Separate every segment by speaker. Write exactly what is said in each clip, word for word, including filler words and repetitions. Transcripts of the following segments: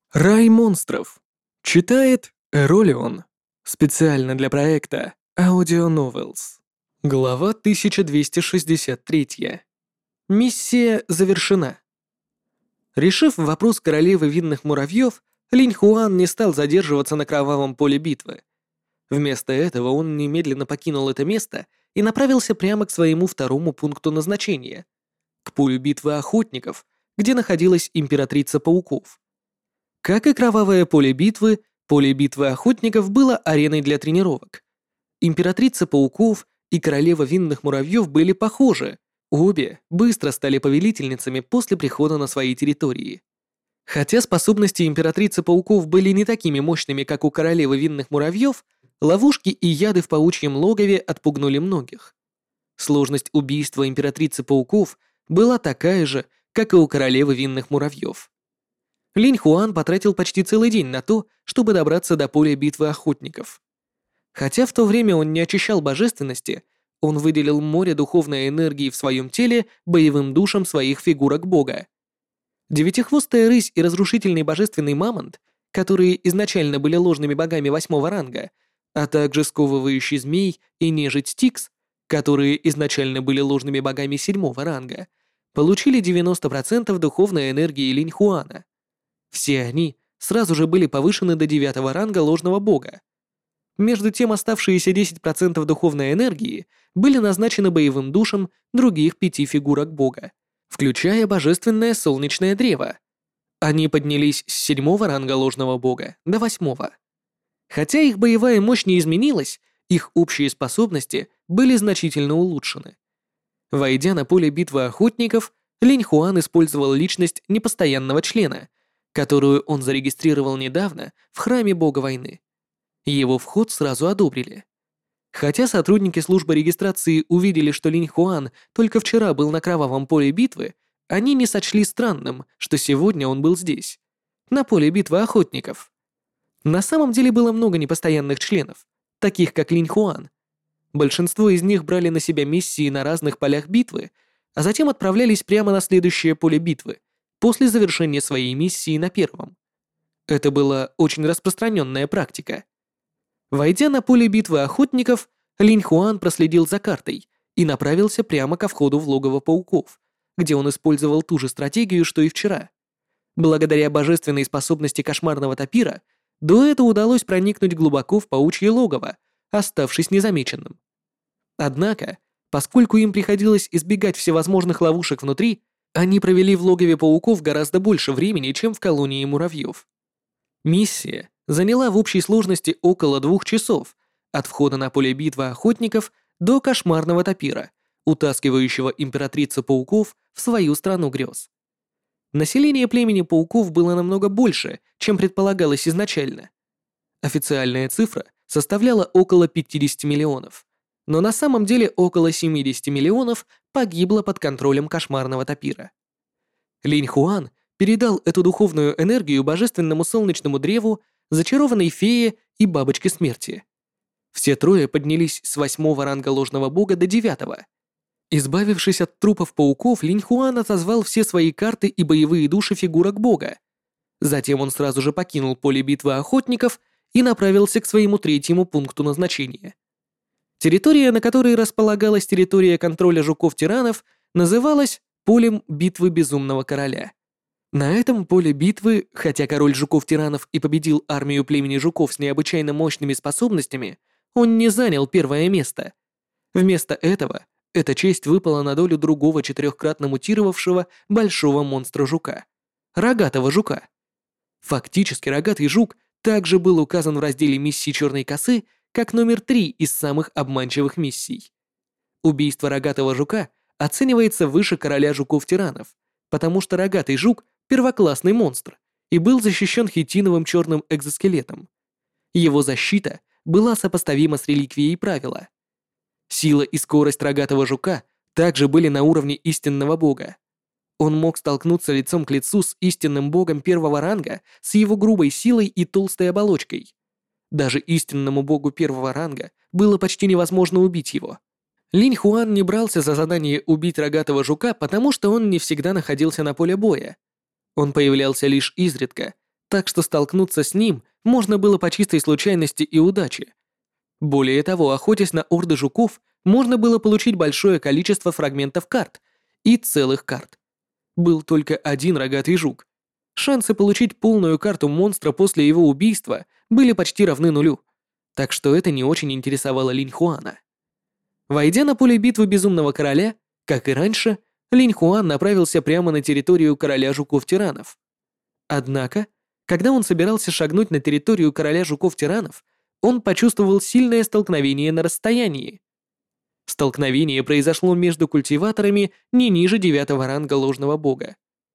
Speaker 1: Рай монстров. Читает Эролион. Специально для проекта Audio Novels. Глава тысяча двести шестьдесят три. Миссия завершена. Решив вопрос королевы винных муравьев, Линь Хуан не стал задерживаться на кровавом поле битвы. Вместо этого он немедленно покинул это место и направился прямо к своему второму пункту назначения — к полю битвы охотников, где находилась императрица пауков. Как и кровавое поле битвы, поле битвы охотников было ареной для тренировок. Императрица пауков и королева винных муравьев были похожи. Обе быстро стали повелительницами после прихода на свои территории. Хотя способности императрицы пауков были не такими мощными, как у королевы винных муравьев, ловушки и яды в паучьем логове отпугнули многих. Сложность убийства императрицы пауков была такая же, как и у королевы винных муравьев. Линь Хуан потратил почти целый день на то, чтобы добраться до поля битвы охотников. Хотя в то время он не очищал божественности, он выделил море духовной энергии в своем теле боевым душам своих фигурок бога. Девятихвостая рысь и разрушительный божественный мамонт, которые изначально были ложными богами восьмого ранга, а также сковывающий змей и нежить Стикс, которые изначально были ложными богами седьмого ранга, получили девяносто процентов духовной энергии Линь Хуана. Все они сразу же были повышены до девятого ранга ложного бога. Между тем оставшиеся десять процентов духовной энергии были назначены боевым душам других пяти фигурок бога, включая божественное солнечное древо. Они поднялись с седьмого ранга ложного бога до восьмого. Хотя их боевая мощь не изменилась, их общие способности были значительно улучшены. Войдя на поле битвы охотников, Линь Хуан использовал личность непостоянного члена, которую он зарегистрировал недавно в храме бога войны. Его вход сразу одобрили. Хотя сотрудники службы регистрации увидели, что Линь Хуан только вчера был на кровавом поле битвы, они не сочли странным, что сегодня он был здесь, на поле битвы охотников. На самом деле было много непостоянных членов, таких как Линь Хуан. Большинство из них брали на себя миссии на разных полях битвы, а затем отправлялись прямо на следующее поле битвы, после завершения своей миссии на первом. Это была очень распространенная практика. Войдя на поле битвы охотников, Линь Хуан проследил за картой и направился прямо ко входу в логово пауков, где он использовал ту же стратегию, что и вчера. Благодаря божественной способности кошмарного тапира, дуэту удалось проникнуть глубоко в паучье логово, оставшись незамеченным. Однако, поскольку им приходилось избегать всевозможных ловушек внутри, они провели в логове пауков гораздо больше времени, чем в колонии муравьев. Миссия заняла в общей сложности около двух часов, от входа на поле битвы охотников до кошмарного тапира, утаскивающего императрицу пауков в свою страну грез. Население племени пауков было намного больше, чем предполагалось изначально. Официальная цифра составляла около пятьдесят миллионов, но на самом деле около семьдесят миллионов погибло под контролем кошмарного тапира. Линь Хуан передал эту духовную энергию божественному солнечному древу, зачарованной фее и бабочке смерти. Все трое поднялись с восьмого ранга ложного бога до девятого. Избавившись от трупов пауков, Линь Хуан отозвал все свои карты и боевые души фигурок бога. Затем он сразу же покинул поле битвы охотников и направился к своему третьему пункту назначения. Территория, на которой располагалась территория контроля жуков-тиранов, называлась полем битвы Безумного Короля. На этом поле битвы, хотя король жуков-тиранов и победил армию племени жуков с необычайно мощными способностями, он не занял первое место. Вместо этого эта честь выпала на долю другого четырехкратно мутировавшего большого монстра-жука — рогатого жука. Фактически рогатый жук также был указан в разделе миссий Черной косы как номер три из самых обманчивых миссий. Убийство рогатого жука оценивается выше короля жуков-тиранов, потому что рогатый жук — первоклассный монстр и был защищен хитиновым черным экзоскелетом. Его защита была сопоставима с реликвией правила. Сила и скорость рогатого жука также были на уровне истинного бога. Он мог столкнуться лицом к лицу с истинным богом первого ранга с его грубой силой и толстой оболочкой. Даже истинному богу первого ранга было почти невозможно убить его. Линь Хуан не брался за задание убить рогатого жука, потому что он не всегда находился на поле боя. Он появлялся лишь изредка, так что столкнуться с ним можно было по чистой случайности и удаче. Более того, охотясь на орды жуков, можно было получить большое количество фрагментов карт и целых карт. Был только один рогатый жук. Шансы получить полную карту монстра после его убийства были почти равны нулю, так что это не очень интересовало Линь Хуана. Войдя на поле битвы Безумного Короля, как и раньше, Линь Хуан направился прямо на территорию Короля Жуков-Тиранов. Однако, когда он собирался шагнуть на территорию Короля Жуков-Тиранов, он почувствовал сильное столкновение на расстоянии. Столкновение произошло между культиваторами не ниже девятого ранга ложного бога.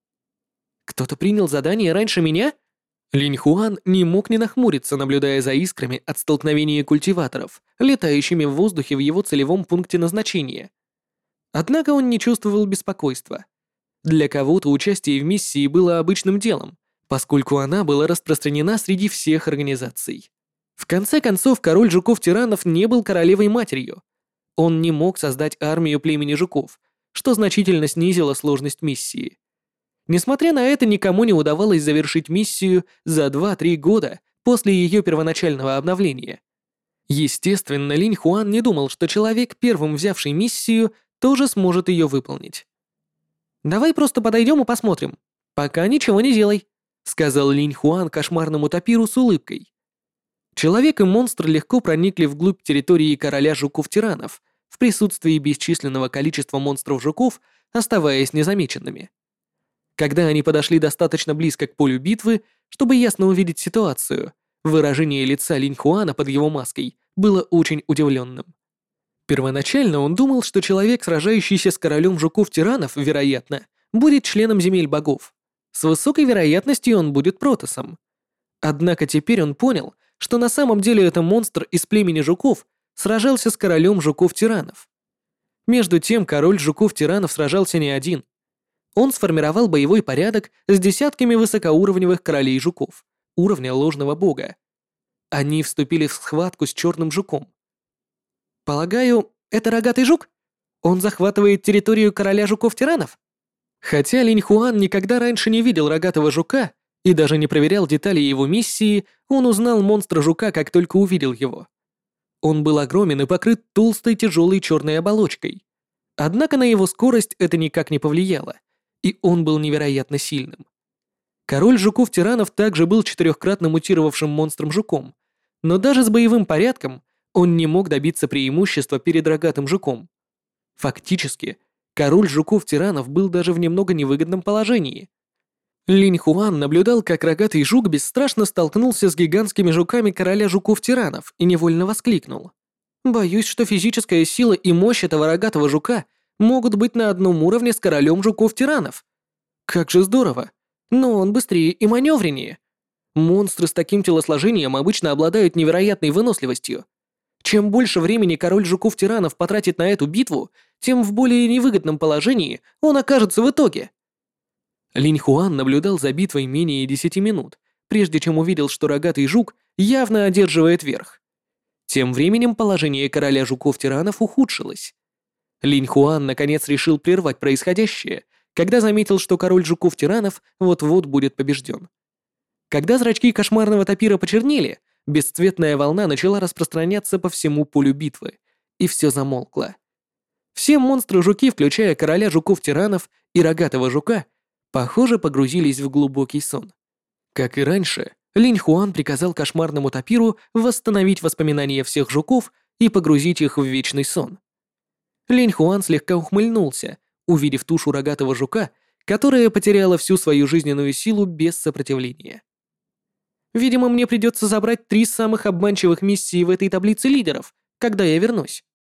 Speaker 1: «Кто-то принял задание раньше меня?» Линь Хуан не мог не нахмуриться, наблюдая за искрами от столкновения культиваторов, летающими в воздухе в его целевом пункте назначения. Однако он не чувствовал беспокойства. Для кого-то участие в миссии было обычным делом, поскольку она была распространена среди всех организаций. В конце концов, король жуков-тиранов не был королевой-матерью. Он не мог создать армию племени жуков, что значительно снизило сложность миссии. Несмотря на это, никому не удавалось завершить миссию за два-три года после ее первоначального обновления. Естественно, Линь Хуан не думал, что человек, первым взявший миссию, тоже сможет ее выполнить. «Давай просто подойдем и посмотрим. Пока ничего не делай», — сказал Линь Хуан кошмарному тапиру с улыбкой. Человек и монстр легко проникли вглубь территории короля жуков-тиранов в присутствии бесчисленного количества монстров-жуков, оставаясь незамеченными. Когда они подошли достаточно близко к полю битвы, чтобы ясно увидеть ситуацию, выражение лица Линь Хуана под его маской было очень удивленным. Первоначально он думал, что человек, сражающийся с королем жуков-тиранов, вероятно, будет членом земель богов. С высокой вероятностью он будет протоссом. Однако теперь он понял, что на самом деле это монстр из племени жуков сражался с королем жуков-тиранов. Между тем, король жуков-тиранов сражался не один. Он сформировал боевой порядок с десятками высокоуровневых королей жуков, уровня ложного бога. Они вступили в схватку с черным жуком. Полагаю, это рогатый жук? Он захватывает территорию короля жуков-тиранов? Хотя Линь Хуан никогда раньше не видел рогатого жука и даже не проверял детали его миссии, он узнал монстра жука, как только увидел его. Он был огромен и покрыт толстой тяжелой черной оболочкой. Однако на его скорость это никак не повлияло, и он был невероятно сильным. Король жуков-тиранов также был четырехкратно мутировавшим монстром-жуком, но даже с боевым порядком он не мог добиться преимущества перед рогатым жуком. Фактически, король жуков-тиранов был даже в немного невыгодном положении. Линь Хуан наблюдал, как рогатый жук бесстрашно столкнулся с гигантскими жуками короля жуков-тиранов и невольно воскликнул. «Боюсь, что физическая сила и мощь этого рогатого жука могут быть на одном уровне с королем жуков-тиранов. Как же здорово! Но он быстрее и маневреннее. Монстры с таким телосложением обычно обладают невероятной выносливостью. Чем больше времени король жуков-тиранов потратит на эту битву, тем в более невыгодном положении он окажется в итоге». Линь Хуан наблюдал за битвой менее десяти минут, прежде чем увидел, что рогатый жук явно одерживает верх. Тем временем положение короля жуков-тиранов ухудшилось. Линь Хуан наконец решил прервать происходящее, когда заметил, что король жуков-тиранов вот-вот будет побежден. Когда зрачки кошмарного тапира почернели, бесцветная волна начала распространяться по всему полю битвы, и все замолкло. Все монстры-жуки, включая короля жуков-тиранов и рогатого жука, похоже, погрузились в глубокий сон. Как и раньше, Линь Хуан приказал кошмарному тапиру восстановить воспоминания всех жуков и погрузить их в вечный сон. Линь Хуан слегка ухмыльнулся, увидев тушу рогатого жука, которая потеряла всю свою жизненную силу без сопротивления. «Видимо, мне придется забрать три самых обманчивых миссии в этой таблице лидеров, когда я вернусь.